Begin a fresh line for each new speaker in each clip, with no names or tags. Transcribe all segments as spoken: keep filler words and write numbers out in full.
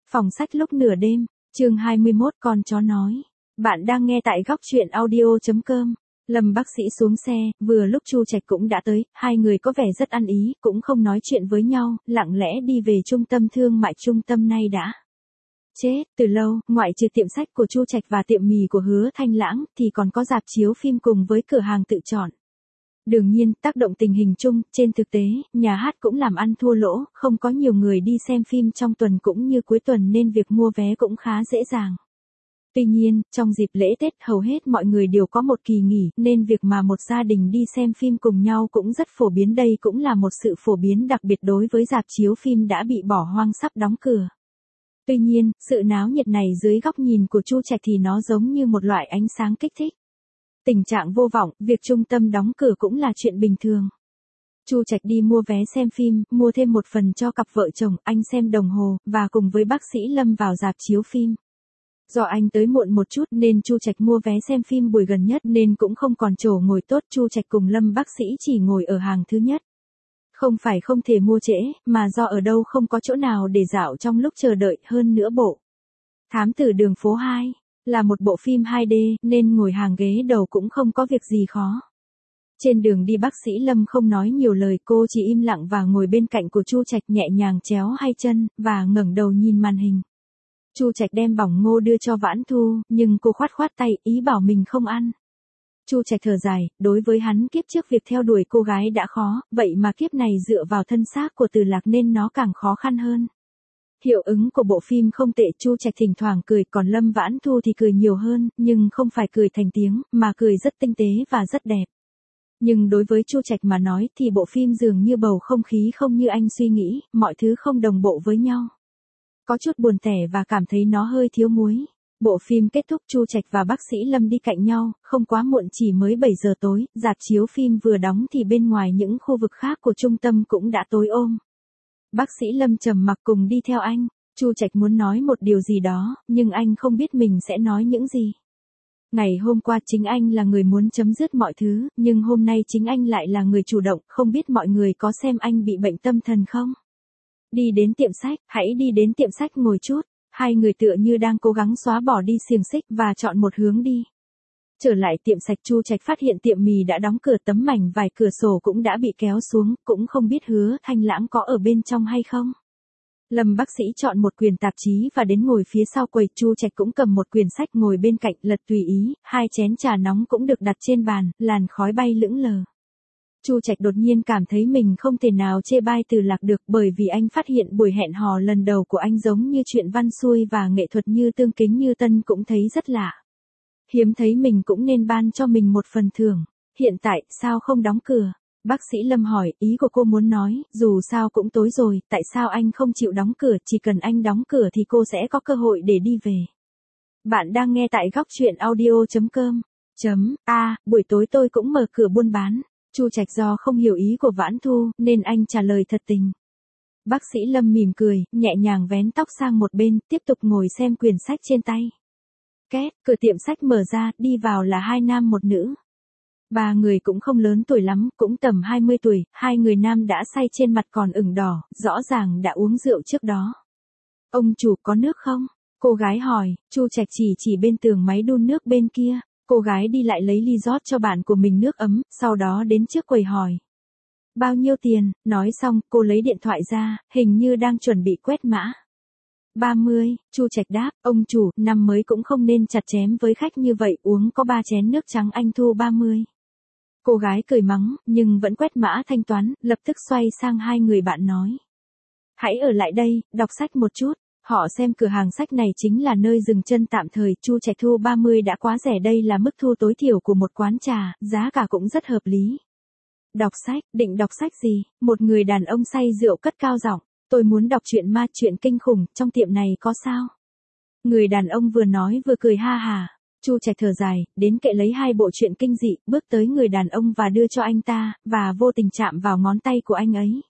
Phòng sách lúc nửa đêm, chương hai mươi mốt con chó nói. Bạn đang nghe tại góc truyện audio chấm com. Lâm bác sĩ xuống xe, vừa lúc Chu Trạch cũng đã tới, hai người có vẻ rất ăn ý, cũng không nói chuyện với nhau, lặng lẽ đi về trung tâm thương mại. Trung tâm này đã chết từ lâu, ngoại trừ tiệm sách của Chu Trạch và tiệm mì của Hứa Thanh Lãng, thì còn có rạp chiếu phim cùng với cửa hàng tự chọn. Đương nhiên, tác động tình hình chung, trên thực tế, nhà hát cũng làm ăn thua lỗ, không có nhiều người đi xem phim trong tuần cũng như cuối tuần nên việc mua vé cũng khá dễ dàng. Tuy nhiên, trong dịp lễ Tết hầu hết mọi người đều có một kỳ nghỉ, nên việc mà một gia đình đi xem phim cùng nhau cũng rất phổ biến. Đây cũng là một sự phổ biến đặc biệt đối với rạp chiếu phim đã bị bỏ hoang sắp đóng cửa. Tuy nhiên, sự náo nhiệt này dưới góc nhìn của Chu Trạch thì nó giống như một loại ánh sáng kích thích. Tình trạng vô vọng, việc trung tâm đóng cửa cũng là chuyện bình thường. Chu Trạch đi mua vé xem phim, mua thêm một phần cho cặp vợ chồng, anh xem đồng hồ, và cùng với bác sĩ Lâm vào rạp chiếu phim. Do anh tới muộn một chút nên Chu Trạch mua vé xem phim buổi gần nhất nên cũng không còn chỗ ngồi tốt. Chu Trạch cùng Lâm bác sĩ chỉ ngồi ở hàng thứ nhất. Không phải không thể mua trễ, mà do ở đâu không có chỗ nào để dạo trong lúc chờ đợi. Hơn nữa bộ Thám tử đường phố hai là một bộ phim hai D, nên ngồi hàng ghế đầu cũng không có việc gì khó. Trên đường đi bác sĩ Lâm không nói nhiều lời, cô chỉ im lặng và ngồi bên cạnh của Chu Trạch, nhẹ nhàng chéo hai chân, và ngẩng đầu nhìn màn hình. Chu Trạch đem bỏng ngô đưa cho Vãn Thu, nhưng cô khoát khoát tay, ý bảo mình không ăn. Chu Trạch thở dài, đối với hắn kiếp trước việc theo đuổi cô gái đã khó, vậy mà kiếp này dựa vào thân xác của Từ Lạc nên nó càng khó khăn hơn. Hiệu ứng của bộ phim không tệ, Chu Trạch thỉnh thoảng cười, còn Lâm Vãn Thu thì cười nhiều hơn, nhưng không phải cười thành tiếng, mà cười rất tinh tế và rất đẹp. Nhưng đối với Chu Trạch mà nói thì bộ phim dường như bầu không khí không như anh suy nghĩ, mọi thứ không đồng bộ với nhau. Có chút buồn tẻ và cảm thấy nó hơi thiếu muối. Bộ phim kết thúc, Chu Trạch và bác sĩ Lâm đi cạnh nhau, không quá muộn, chỉ mới bảy giờ tối, rạp chiếu phim vừa đóng thì bên ngoài những khu vực khác của trung tâm cũng đã tối om. Bác sĩ Lâm trầm mặc cùng đi theo anh. Chu Trạch muốn nói một điều gì đó, nhưng anh không biết mình sẽ nói những gì. Ngày hôm qua chính anh là người muốn chấm dứt mọi thứ, nhưng hôm nay chính anh lại là người chủ động. Không biết mọi người có xem anh bị bệnh tâm thần không? Đi đến tiệm sách, hãy đi đến tiệm sách ngồi chút. Hai người tựa như đang cố gắng xóa bỏ đi xiềng xích và chọn một hướng đi. Trở lại tiệm sách, Chu Trạch phát hiện tiệm mì đã đóng cửa, tấm mảnh vải cửa sổ cũng đã bị kéo xuống, cũng không biết Hứa Thanh Lãng có ở bên trong hay không. Lâm bác sĩ chọn một quyển tạp chí và đến ngồi phía sau quầy. Chu Trạch cũng cầm một quyển sách ngồi bên cạnh, lật tùy ý. Hai chén trà nóng cũng được đặt trên bàn, làn khói bay lững lờ. Chu Trạch đột nhiên cảm thấy mình không thể nào chê bai Từ Lạc được, bởi vì anh phát hiện buổi hẹn hò lần đầu của anh giống như chuyện văn xuôi và nghệ thuật như Tương Kính Như Tân cũng thấy rất lạ. Hiếm thấy mình cũng nên ban cho mình một phần thưởng. Hiện tại, sao không đóng cửa? Bác sĩ Lâm hỏi, ý của cô muốn nói, dù sao cũng tối rồi, tại sao anh không chịu đóng cửa? Chỉ cần anh đóng cửa thì cô sẽ có cơ hội để đi về. Bạn đang nghe tại góc truyện audio chấm com. Chấm, a, buổi tối tôi cũng mở cửa buôn bán. Chu Trạch do không hiểu ý của Vãn Thu, nên anh trả lời thật tình. Bác sĩ Lâm mỉm cười, nhẹ nhàng vén tóc sang một bên, tiếp tục ngồi xem quyển sách trên tay. Két, cửa tiệm sách mở ra, đi vào là hai nam một nữ. Ba người cũng không lớn tuổi lắm, cũng tầm hai mươi tuổi, hai người nam đã say, trên mặt còn ửng đỏ, rõ ràng đã uống rượu trước đó. Ông chủ có nước không? Cô gái hỏi. Chu Trạch chỉ chỉ bên tường máy đun nước bên kia. Cô gái đi lại lấy ly rót cho bạn của mình nước ấm, sau đó đến trước quầy hỏi. Bao nhiêu tiền? Nói xong, cô lấy điện thoại ra, hình như đang chuẩn bị quét mã. ba mươi, Chu Trạch đáp, ông chủ, năm mới cũng không nên chặt chém với khách như vậy, uống có ba chén nước trắng anh thu ba mươi. Cô gái cười mắng, nhưng vẫn quét mã thanh toán, lập tức xoay sang hai người bạn nói. Hãy ở lại đây, đọc sách một chút. Họ xem cửa hàng sách này chính là nơi dừng chân tạm thời. Chu Trạch thu ba mươi đã quá rẻ, đây là mức thu tối thiểu của một quán trà, giá cả cũng rất hợp lý. Đọc sách, định đọc sách gì? Một người đàn ông say rượu cất cao giọng. Tôi muốn đọc truyện ma, truyện kinh khủng, trong tiệm này có sao? Người đàn ông vừa nói vừa cười ha hà. Chu Trạch thở dài, đến kệ lấy hai bộ truyện kinh dị, bước tới người đàn ông và đưa cho anh ta, và vô tình chạm vào ngón tay của anh ấy.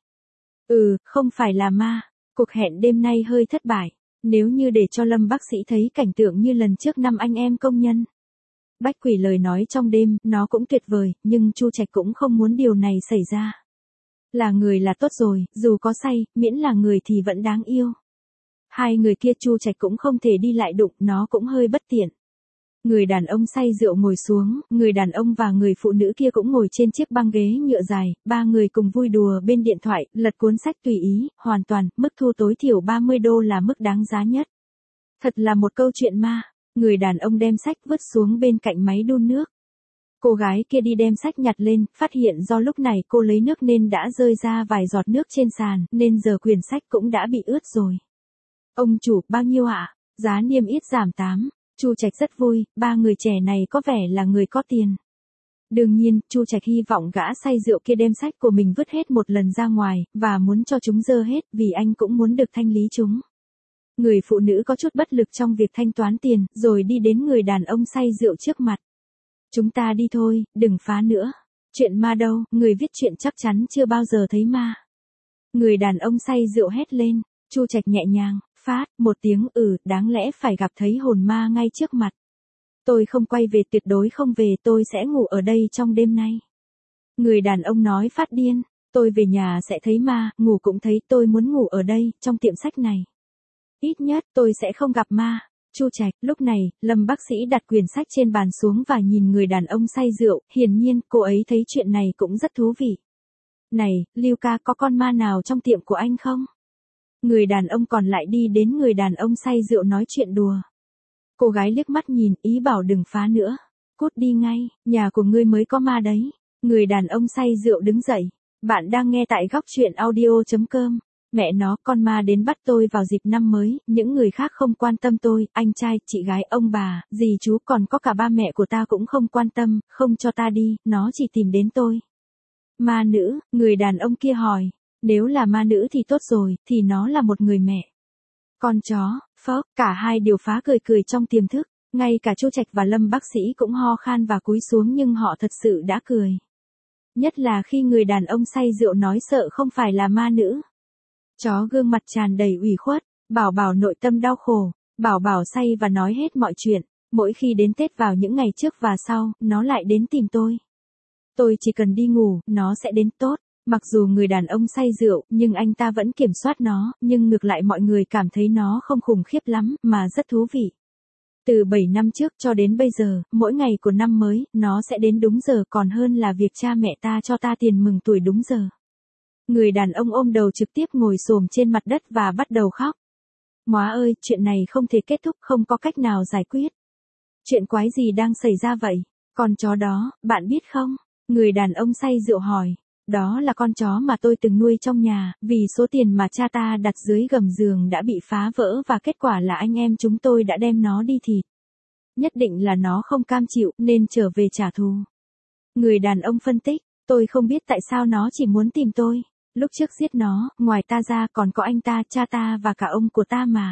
Ừ, không phải là ma. Cuộc hẹn đêm nay hơi thất bại. Nếu như để cho Lâm bác sĩ thấy cảnh tượng như lần trước năm anh em công nhân Bách Quỷ lời nói trong đêm, nó cũng tuyệt vời, nhưng Chu Trạch cũng không muốn điều này xảy ra. Là người là tốt rồi, dù có say, miễn là người thì vẫn đáng yêu. Hai người kia Chu Trạch cũng không thể đi lại đụng, nó cũng hơi bất tiện. Người đàn ông say rượu ngồi xuống, người đàn ông và người phụ nữ kia cũng ngồi trên chiếc băng ghế nhựa dài, ba người cùng vui đùa bên điện thoại, lật cuốn sách tùy ý, hoàn toàn, mức thu tối thiểu ba mươi đô là mức đáng giá nhất. Thật là một câu chuyện ma. Người đàn ông đem sách vứt xuống bên cạnh máy đun nước. Cô gái kia đi đem sách nhặt lên, phát hiện do lúc này cô lấy nước nên đã rơi ra vài giọt nước trên sàn, nên giờ quyển sách cũng đã bị ướt rồi. Ông chủ, bao nhiêu ạ? À? Giá niêm yết giảm tám. Chu Trạch rất vui, ba người trẻ này có vẻ là người có tiền. Đương nhiên, Chu Trạch hy vọng gã say rượu kia đem sách của mình vứt hết một lần ra ngoài, và muốn cho chúng dơ hết, vì anh cũng muốn được thanh lý chúng. Người phụ nữ có chút bất lực trong việc thanh toán tiền, rồi đi đến người đàn ông say rượu trước mặt. Chúng ta đi thôi, đừng phá nữa. Chuyện ma đâu, người viết chuyện chắc chắn chưa bao giờ thấy ma. Người đàn ông say rượu hét lên, Chu Trạch nhẹ nhàng, phát, một tiếng ừ, đáng lẽ phải gặp thấy hồn ma ngay trước mặt. Tôi không quay về, tuyệt đối không về, tôi sẽ ngủ ở đây trong đêm nay. Người đàn ông nói phát điên, tôi về nhà sẽ thấy ma, ngủ cũng thấy, tôi muốn ngủ ở đây, trong tiệm sách này. Ít nhất, tôi sẽ không gặp ma. Chu Trạch, lúc này, Lâm bác sĩ đặt quyển sách trên bàn xuống và nhìn người đàn ông say rượu, hiển nhiên, cô ấy thấy chuyện này cũng rất thú vị. Này, Lưu ca, có con ma nào trong tiệm của anh không? Người đàn ông còn lại đi đến người đàn ông say rượu nói chuyện đùa. Cô gái liếc mắt nhìn, ý bảo đừng phá nữa. Cút đi ngay, nhà của ngươi mới có ma đấy. Người đàn ông say rượu đứng dậy. Bạn đang nghe tại góc truyện audio chấm com. Mẹ nó, con ma đến bắt tôi vào dịp năm mới, những người khác không quan tâm tôi, anh trai, chị gái, ông bà, dì chú còn có cả ba mẹ của ta cũng không quan tâm, không cho ta đi, nó chỉ tìm đến tôi. Ma nữ, người đàn ông kia hỏi, nếu là ma nữ thì tốt rồi, thì nó là một người mẹ. Con chó, phớp, cả hai đều phá cười cười trong tiềm thức, ngay cả Chu Trạch và Lâm bác sĩ cũng ho khan và cúi xuống nhưng họ thật sự đã cười. Nhất là khi người đàn ông say rượu nói sợ không phải là ma nữ. Chó gương mặt tràn đầy ủy khuất, Bảo Bảo nội tâm đau khổ, Bảo Bảo say và nói hết mọi chuyện, mỗi khi đến Tết vào những ngày trước và sau, nó lại đến tìm tôi. Tôi chỉ cần đi ngủ, nó sẽ đến tốt, mặc dù người đàn ông say rượu, nhưng anh ta vẫn kiểm soát nó, nhưng ngược lại mọi người cảm thấy nó không khủng khiếp lắm, mà rất thú vị. Từ bảy năm trước cho đến bây giờ, mỗi ngày của năm mới, nó sẽ đến đúng giờ còn hơn là việc cha mẹ ta cho ta tiền mừng tuổi đúng giờ. Người đàn ông ôm đầu trực tiếp ngồi xổm trên mặt đất và bắt đầu khóc. Móa ơi, chuyện này không thể kết thúc, không có cách nào giải quyết. Chuyện quái gì đang xảy ra vậy? Con chó đó, bạn biết không? Người đàn ông say rượu hỏi. Đó là con chó mà tôi từng nuôi trong nhà, vì số tiền mà cha ta đặt dưới gầm giường đã bị phá vỡ và kết quả là anh em chúng tôi đã đem nó đi thịt. Nhất định là nó không cam chịu nên trở về trả thù. Người đàn ông phân tích, tôi không biết tại sao nó chỉ muốn tìm tôi. Lúc trước giết nó, ngoài ta ra còn có anh ta, cha ta và cả ông của ta mà.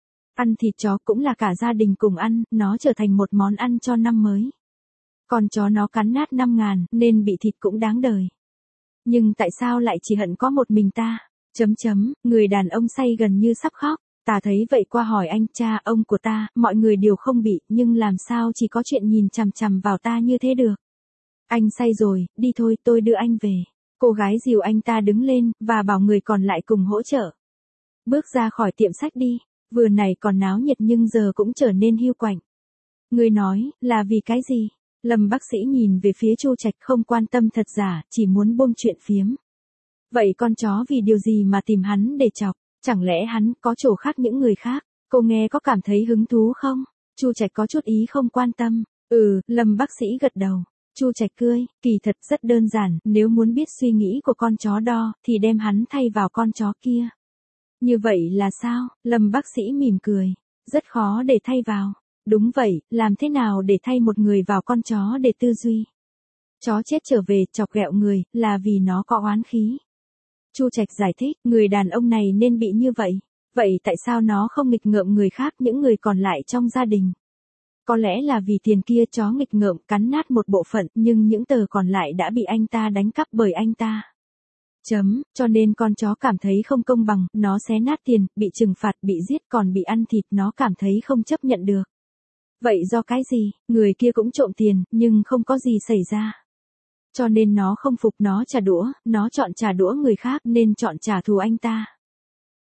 Ăn thịt chó cũng là cả gia đình cùng ăn, nó trở thành một món ăn cho năm mới. Con chó nó cắn nát năm ngàn, nên bị thịt cũng đáng đời. Nhưng tại sao lại chỉ hận có một mình ta? Chấm chấm, người đàn ông say gần như sắp khóc. Ta thấy vậy qua hỏi anh, cha, ông của ta, mọi người đều không bị, nhưng làm sao chỉ có chuyện nhìn chằm chằm vào ta như thế được? Anh say rồi, đi thôi, tôi đưa anh về. Cô gái dìu anh ta đứng lên, và bảo người còn lại cùng hỗ trợ. Bước ra khỏi tiệm sách đi, vừa này còn náo nhiệt nhưng giờ cũng trở nên hiu quạnh. Người nói, là vì cái gì? Lâm bác sĩ nhìn về phía Chu Trạch không quan tâm thật giả, chỉ muốn buông chuyện phiếm. Vậy con chó vì điều gì mà tìm hắn để chọc? Chẳng lẽ hắn có chỗ khác những người khác? Cô nghe có cảm thấy hứng thú không? Chu Trạch có chút ý không quan tâm. Ừ, Lâm bác sĩ gật đầu. Chu Trạch cười, kỳ thật rất đơn giản, nếu muốn biết suy nghĩ của con chó đo, thì đem hắn thay vào con chó kia. Như vậy là sao? Lâm bác sĩ mỉm cười. Rất khó để thay vào. Đúng vậy, làm thế nào để thay một người vào con chó để tư duy? Chó chết trở về, chọc ghẹo người, là vì nó có oán khí. Chu Trạch giải thích, người đàn ông này nên bị như vậy. Vậy tại sao nó không nghịch ngợm người khác, những người còn lại trong gia đình? Có lẽ là vì tiền kia chó nghịch ngợm cắn nát một bộ phận, nhưng những tờ còn lại đã bị anh ta đánh cắp bởi anh ta. Chấm, cho nên con chó cảm thấy không công bằng, nó xé nát tiền, bị trừng phạt, bị giết còn bị ăn thịt, nó cảm thấy không chấp nhận được. Vậy do cái gì? Người kia cũng trộm tiền, nhưng không có gì xảy ra. Cho nên nó không phục, nó trả đũa, nó chọn trả đũa người khác nên chọn trả thù anh ta.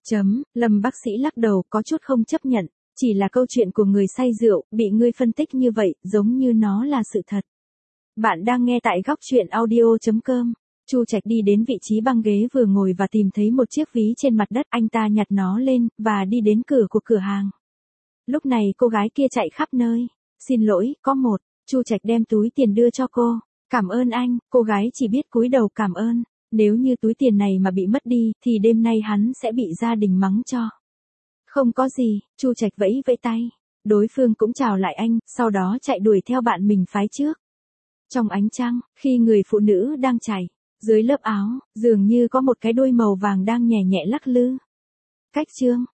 Chấm, Lâm bác sĩ lắc đầu có chút không chấp nhận, chỉ là câu chuyện của người say rượu, bị ngươi phân tích như vậy, giống như nó là sự thật. Bạn đang nghe tại góc chuyện audio.com. Chu Trạch đi đến vị trí băng ghế vừa ngồi và tìm thấy một chiếc ví trên mặt đất, anh ta nhặt nó lên, và đi đến cửa của cửa hàng. Lúc này cô gái kia chạy khắp nơi. Xin lỗi, có một. Chu Trạch đem túi tiền đưa cho cô. Cảm ơn anh, cô gái chỉ biết cúi đầu cảm ơn. Nếu như túi tiền này mà bị mất đi, thì đêm nay hắn sẽ bị gia đình mắng cho. Không có gì, Chu Trạch vẫy vẫy tay. Đối phương cũng chào lại anh, sau đó chạy đuổi theo bạn mình phái trước. Trong ánh trăng, khi người phụ nữ đang chảy, dưới lớp áo, dường như có một cái đuôi màu vàng đang nhẹ nhẹ lắc lư. Cách chương